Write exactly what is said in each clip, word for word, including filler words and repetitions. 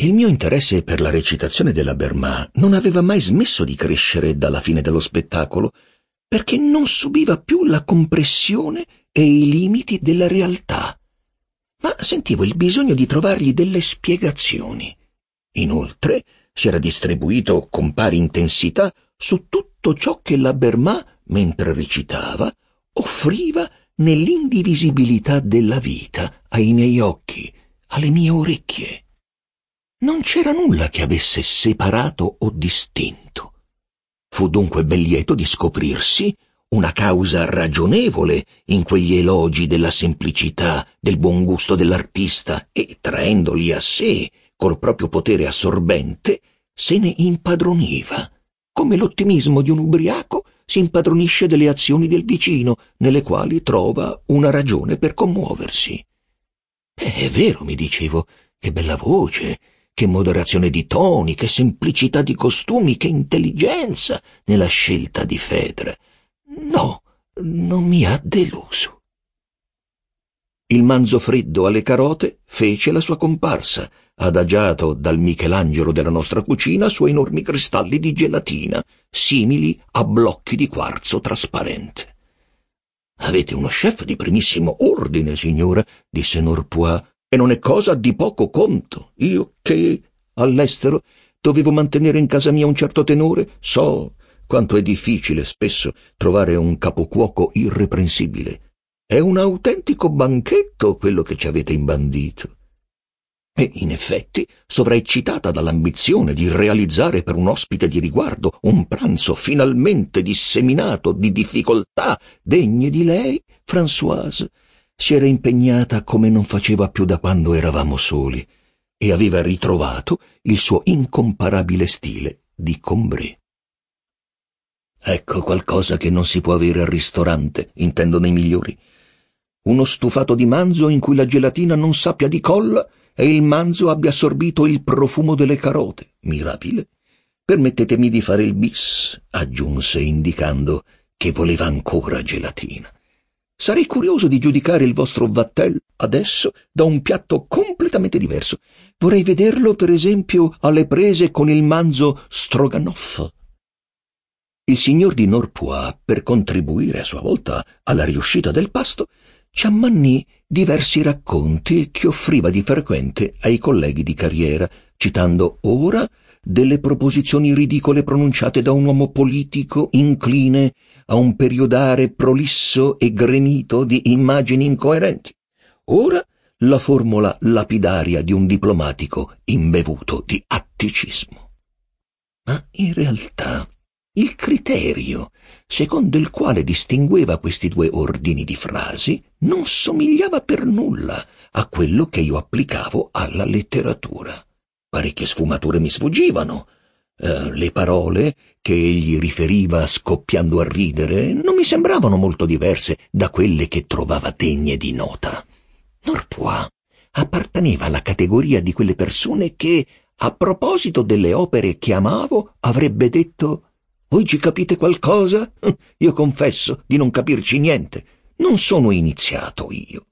Il mio interesse per la recitazione della Berma non aveva mai smesso di crescere dalla fine dello spettacolo, perché non subiva più la compressione e i limiti della realtà, ma sentivo il bisogno di trovargli delle spiegazioni. Inoltre si era distribuito con pari intensità su tutto ciò che la Berma, mentre recitava, offriva nell'indivisibilità della vita ai miei occhi, alle mie orecchie. Non c'era nulla che avesse separato o distinto. Fu dunque ben lieto di scoprirsi una causa ragionevole in quegli elogi della semplicità, del buon gusto dell'artista e, traendoli a sé col proprio potere assorbente, se ne impadroniva, come l'ottimismo di un ubriaco si impadronisce delle azioni del vicino, nelle quali trova una ragione per commuoversi. Eh, è vero, mi dicevo, che bella voce, che moderazione di toni, che semplicità di costumi, che intelligenza nella scelta di Phèdre. No, non mi ha deluso. Il manzo freddo alle carote fece la sua comparsa, adagiato dal Michelangelo della nostra cucina su enormi cristalli di gelatina, simili a blocchi di quarzo trasparente. «Avete uno chef di primissimo ordine, signora», disse Norpois, «e non è cosa di poco conto. Io che, all'estero, dovevo mantenere in casa mia un certo tenore, so quanto è difficile spesso trovare un capocuoco irreprensibile. È un autentico banchetto quello che ci avete imbandito». E in effetti, sovraeccitata dall'ambizione di realizzare per un ospite di riguardo un pranzo finalmente disseminato di difficoltà degne di lei, Françoise si era impegnata come non faceva più da quando eravamo soli e aveva ritrovato il suo incomparabile stile di Combray. Ecco qualcosa che non si può avere al ristorante, intendono i migliori. Uno stufato di manzo in cui la gelatina non sappia di colla e il manzo abbia assorbito il profumo delle carote. Mirabile. Permettetemi di fare il bis, aggiunse indicando che voleva ancora gelatina. Sarei curioso di giudicare il vostro Vatel adesso da un piatto completamente diverso. Vorrei vederlo, per esempio, alle prese con il manzo stroganoff. Il signor di Norpois, per contribuire a sua volta alla riuscita del pasto, ci ammannì diversi racconti che offriva di frequente ai colleghi di carriera, citando ora delle proposizioni ridicole pronunciate da un uomo politico incline a un periodare prolisso e gremito di immagini incoerenti, ora la formula lapidaria di un diplomatico imbevuto di atticismo. Ma in realtà il criterio secondo il quale distingueva questi due ordini di frasi non somigliava per nulla a quello che io applicavo alla letteratura. Parecchie sfumature mi sfuggivano. Eh, le parole che egli riferiva scoppiando a ridere non mi sembravano molto diverse da quelle che trovava degne di nota. Norpois apparteneva alla categoria di quelle persone che, a proposito delle opere che amavo, avrebbe detto: «Voi ci capite qualcosa? Io confesso di non capirci niente. Non sono iniziato io».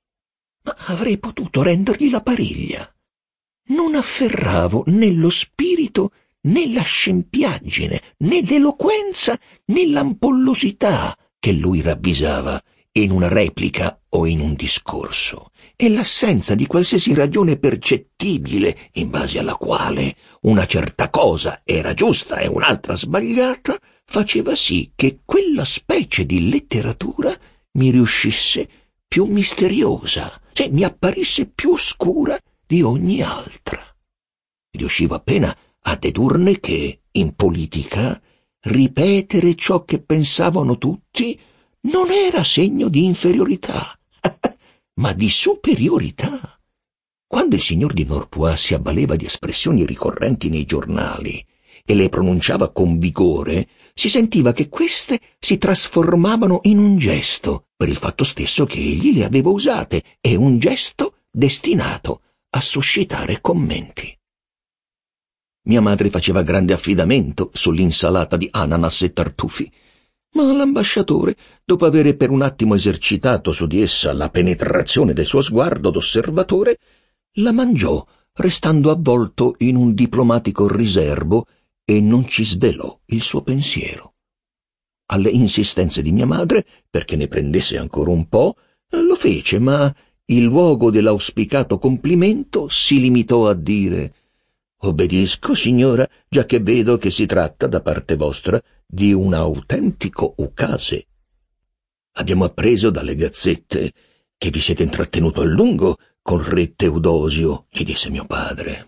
Ma avrei potuto rendergli la pariglia. Non afferravo né lo spirito, né la scempiaggine, né l'eloquenza, né l'ampollosità che lui ravvisava in una replica o in un discorso, e l'assenza di qualsiasi ragione percettibile in base alla quale una certa cosa era giusta e un'altra sbagliata faceva sì che quella specie di letteratura mi riuscisse più misteriosa, cioè mi apparisse più oscura di ogni altra. Riuscivo appena a dedurne che, in politica, ripetere ciò che pensavano tutti non era segno di inferiorità, ma di superiorità. Quando il signor di Norpois si avvaleva di espressioni ricorrenti nei giornali e le pronunciava con vigore, si sentiva che queste si trasformavano in un gesto, per il fatto stesso che egli le aveva usate, e un gesto destinato a suscitare commenti. Mia madre faceva grande affidamento sull'insalata di ananas e tartufi, ma l'ambasciatore, dopo avere per un attimo esercitato su di essa la penetrazione del suo sguardo d'osservatore, la mangiò restando avvolto in un diplomatico riserbo, e non ci svelò il suo pensiero. Alle insistenze di mia madre, perché ne prendesse ancora un po', lo fece, ma in luogo dell'auspicato complimento si limitò a dire: «Obbedisco, signora, giacché vedo che si tratta, da parte vostra, di un autentico ukase. Abbiamo appreso dalle gazzette che vi siete intrattenuto a lungo con re Teodosio», gli disse mio padre.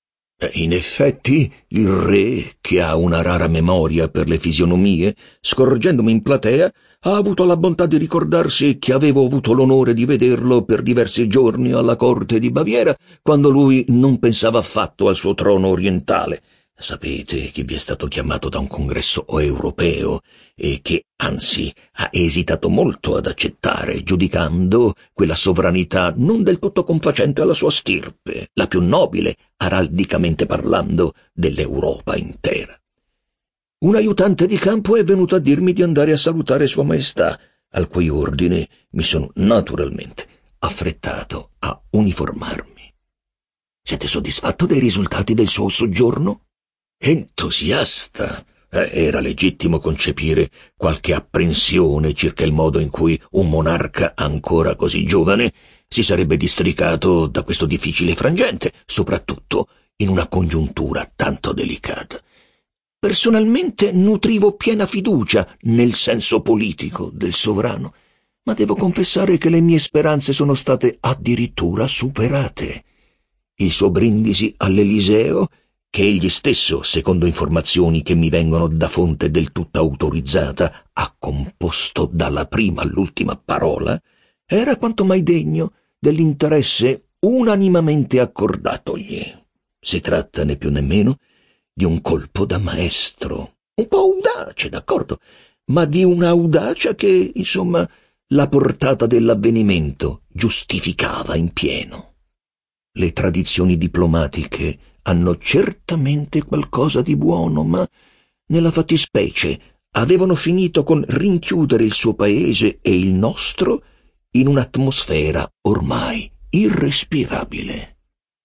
In effetti, il re, che ha una rara memoria per le fisionomie, scorgendomi in platea, ha avuto la bontà di ricordarsi che avevo avuto l'onore di vederlo per diversi giorni alla corte di Baviera, quando lui non pensava affatto al suo trono orientale. Sapete che vi è stato chiamato da un congresso europeo e che, anzi, ha esitato molto ad accettare, giudicando quella sovranità non del tutto confacente alla sua stirpe, la più nobile, araldicamente parlando, dell'Europa intera. Un aiutante di campo è venuto a dirmi di andare a salutare Sua Maestà, al cui ordine mi sono naturalmente affrettato a uniformarmi. Siete soddisfatto dei risultati del suo soggiorno? Entusiasta. Eh, era legittimo concepire qualche apprensione circa il modo in cui un monarca ancora così giovane si sarebbe districato da questo difficile frangente, soprattutto in una congiuntura tanto delicata. Personalmente nutrivo piena fiducia nel senso politico del sovrano, ma devo confessare che le mie speranze sono state addirittura superate. Il suo brindisi all'Eliseo, che egli stesso, secondo informazioni che mi vengono da fonte del tutto autorizzata, ha composto dalla prima all'ultima parola, era quanto mai degno dell'interesse unanimamente accordatogli. Si tratta né più né meno di un colpo da maestro, un po' audace, d'accordo, ma di un'audacia che, insomma, la portata dell'avvenimento giustificava in pieno. Le tradizioni diplomatiche hanno certamente qualcosa di buono, ma nella fattispecie avevano finito con rinchiudere il suo paese e il nostro in un'atmosfera ormai irrespirabile.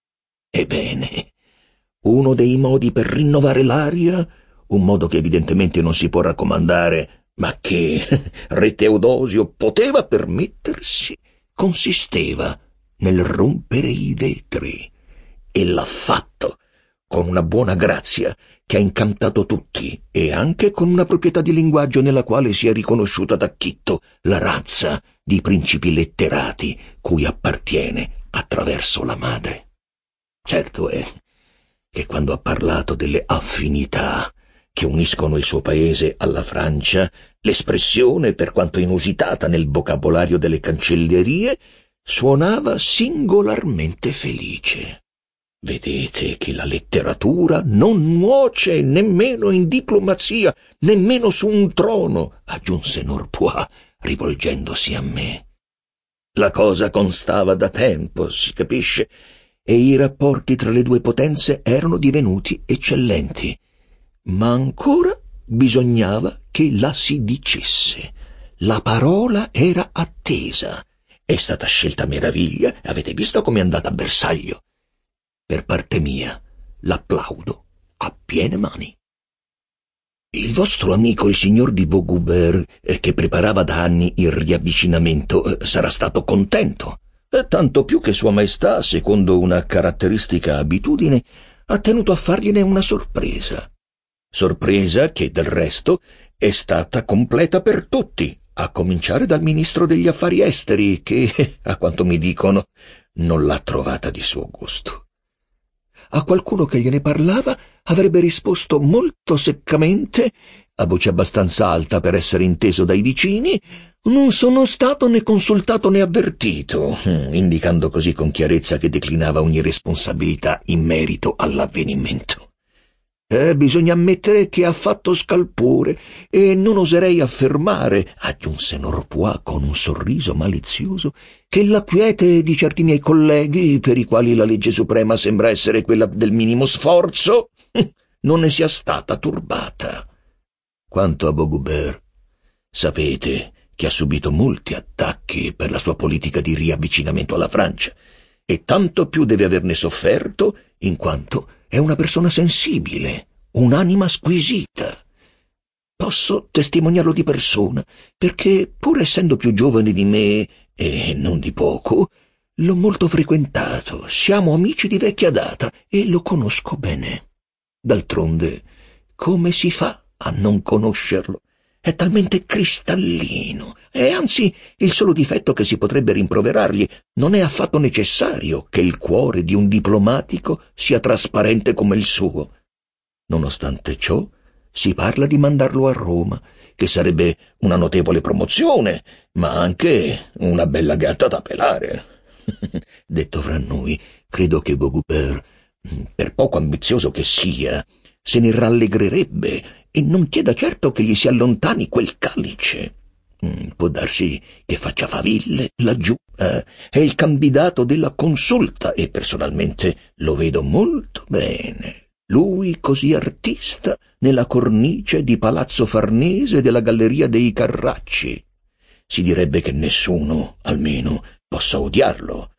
Ebbene, uno dei modi per rinnovare l'aria, un modo che evidentemente non si può raccomandare, ma che re Teodosio poteva permettersi, consisteva nel rompere i vetri. E l'ha fatto, con una buona grazia che ha incantato tutti, e anche con una proprietà di linguaggio nella quale si è riconosciuta da Chitto la razza di principi letterati cui appartiene attraverso la madre. Certo è che quando ha parlato delle affinità che uniscono il suo paese alla Francia, l'espressione, per quanto inusitata nel vocabolario delle cancellerie, suonava singolarmente felice. Vedete che la letteratura non nuoce nemmeno in diplomazia, nemmeno su un trono, aggiunse Norpois, rivolgendosi a me. La cosa constava da tempo, si capisce, e i rapporti tra le due potenze erano divenuti eccellenti, ma ancora bisognava che la si dicesse. La parola era attesa. È stata scelta a meraviglia, avete visto com'è andata a bersaglio. Per parte mia, l'applaudo a piene mani. Il vostro amico, il signor di Vaugoubert, eh, che preparava da anni il riavvicinamento, eh, sarà stato contento, eh, tanto più che Sua Maestà, secondo una caratteristica abitudine, ha tenuto a fargliene una sorpresa. Sorpresa che, del resto, è stata completa per tutti, a cominciare dal ministro degli affari esteri, che, a quanto mi dicono, non l'ha trovata di suo gusto. A qualcuno che gliene parlava avrebbe risposto molto seccamente, a voce abbastanza alta per essere inteso dai vicini: «Non sono stato né consultato né avvertito», indicando così con chiarezza che declinava ogni responsabilità in merito all'avvenimento. Eh, bisogna ammettere che ha fatto scalpore, e non oserei affermare, aggiunse Norpois con un sorriso malizioso, che la quiete di certi miei colleghi, per i quali la legge suprema sembra essere quella del minimo sforzo, non ne sia stata turbata. Quanto a Vaugoubert, sapete che ha subito molti attacchi per la sua politica di riavvicinamento alla Francia, e tanto più deve averne sofferto in quanto è una persona sensibile, un'anima squisita. Posso testimoniarlo di persona, perché, pur essendo più giovane di me, e non di poco, l'ho molto frequentato, siamo amici di vecchia data e lo conosco bene. D'altronde, come si fa a non conoscerlo? È talmente cristallino, e anzi il solo difetto che si potrebbe rimproverargli non è affatto necessario che il cuore di un diplomatico sia trasparente come il suo. Nonostante ciò, si parla di mandarlo a Roma, che sarebbe una notevole promozione, ma anche una bella gatta da pelare. Detto fra noi, credo che Vaugoubert, per poco ambizioso che sia, se ne rallegrerebbe e non chieda certo che gli si allontani quel calice. Può darsi che faccia faville laggiù, eh? È il candidato della consulta e personalmente lo vedo molto bene. Lui così artista nella cornice di Palazzo Farnese della Galleria dei Carracci. Si direbbe che nessuno, almeno, possa odiarlo.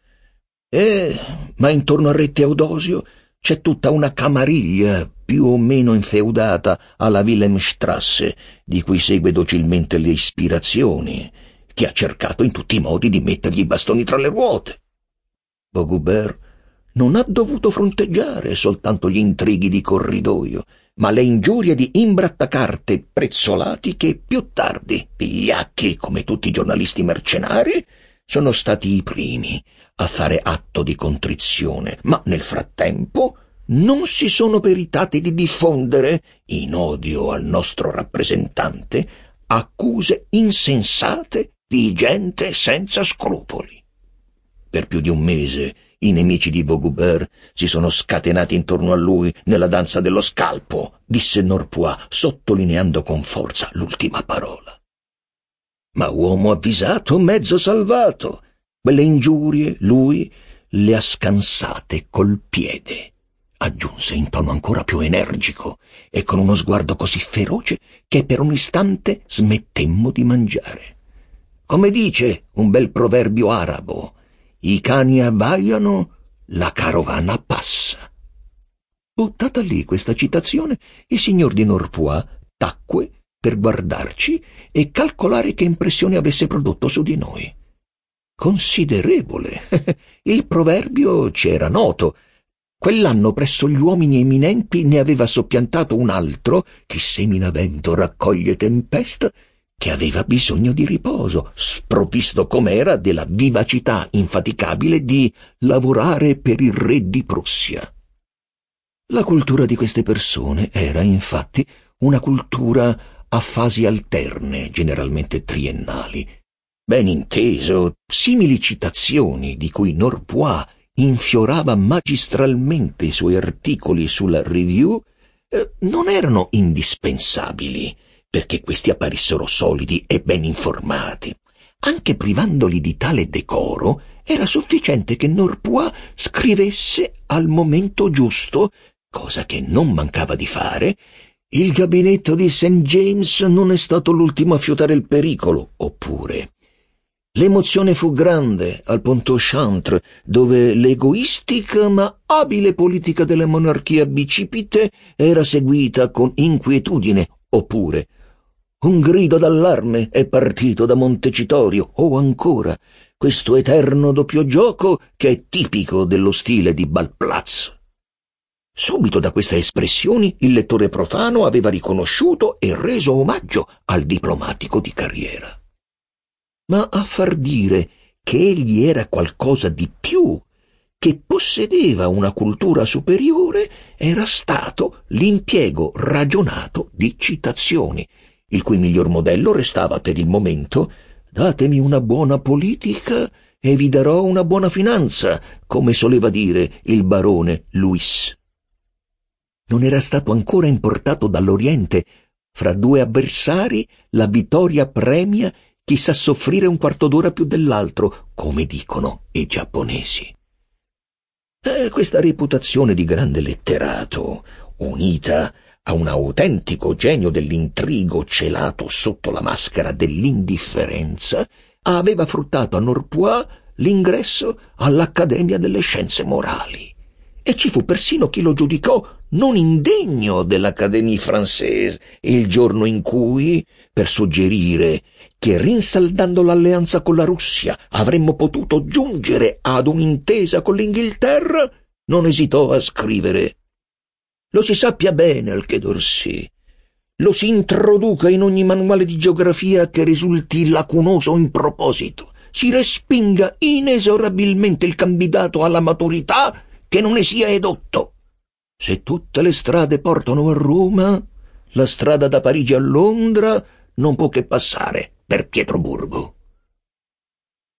Eh, ma intorno a Re Teodosio c'è tutta una camariglia più o meno infeudata alla Wilhelmstrasse, di cui segue docilmente le ispirazioni, che ha cercato in tutti i modi di mettergli i bastoni tra le ruote. Vaugoubert non ha dovuto fronteggiare soltanto gli intrighi di corridoio, ma le ingiurie di imbrattacarte prezzolati che più tardi, vigliacchi come tutti i giornalisti mercenari, sono stati i primi a fare atto di contrizione, ma nel frattempo non si sono peritati di diffondere, in odio al nostro rappresentante, accuse insensate di gente senza scrupoli. Per più di un mese i nemici di Vaugoubert si sono scatenati intorno a lui nella danza dello scalpo, disse Norpois, sottolineando con forza l'ultima parola. Ma uomo avvisato, mezzo salvato. Quelle ingiurie lui le ha scansate col piede, aggiunse in tono ancora più energico e con uno sguardo così feroce che per un istante smettemmo di mangiare. Come dice un bel proverbio arabo, i cani abbaiano, la carovana passa. Buttata lì questa citazione, il signor di Norpois tacque per guardarci e calcolare che impressione avesse prodotto su di noi. Considerevole. Il proverbio ci era noto. Quell'anno presso gli uomini eminenti ne aveva soppiantato un altro, chi semina vento raccoglie tempesta, che aveva bisogno di riposo, sprovvisto com'era della vivacità infaticabile di lavorare per il re di Prussia. La cultura di queste persone era, infatti, una cultura a fasi alterne, generalmente triennali. Ben inteso, simili citazioni di cui Norpois infiorava magistralmente i suoi articoli sulla Review eh, non erano indispensabili perché questi apparissero solidi e ben informati. Anche privandoli di tale decoro, era sufficiente che Norpois scrivesse al momento giusto, cosa che non mancava di fare: il gabinetto di Saint James non è stato l'ultimo a fiutare il pericolo, oppure l'emozione fu grande al Pontchartrain, dove l'egoistica ma abile politica della monarchia bicipite era seguita con inquietudine, oppure un grido d'allarme è partito da Montecitorio, o ancora questo eterno doppio gioco che è tipico dello stile di Balplatz. Subito da queste espressioni il lettore profano aveva riconosciuto e reso omaggio al diplomatico di carriera. Ma a far dire che egli era qualcosa di più, che possedeva una cultura superiore, era stato l'impiego ragionato di citazioni, il cui miglior modello restava per il momento: datemi una buona politica e vi darò una buona finanza, come soleva dire il barone Louis. Non era stato ancora importato dall'Oriente: fra due avversari la vittoria premia chi sa soffrire un quarto d'ora più dell'altro, come dicono i giapponesi. E questa reputazione di grande letterato, unita a un autentico genio dell'intrigo celato sotto la maschera dell'indifferenza, aveva fruttato a Norpois l'ingresso all'Accademia delle Scienze Morali. E ci fu persino chi lo giudicò non indegno dell'Académie Française il giorno in cui, per suggerire che rinsaldando l'alleanza con la Russia avremmo potuto giungere ad un'intesa con l'Inghilterra, non esitò a scrivere: «Lo si sappia bene al Quai d'Orsay, lo si introduca in ogni manuale di geografia che risulti lacunoso in proposito, si respinga inesorabilmente il candidato alla maturità che non ne sia edotto. Se tutte le strade portano a Roma, la strada da Parigi a Londra non può che passare per Pietroburgo».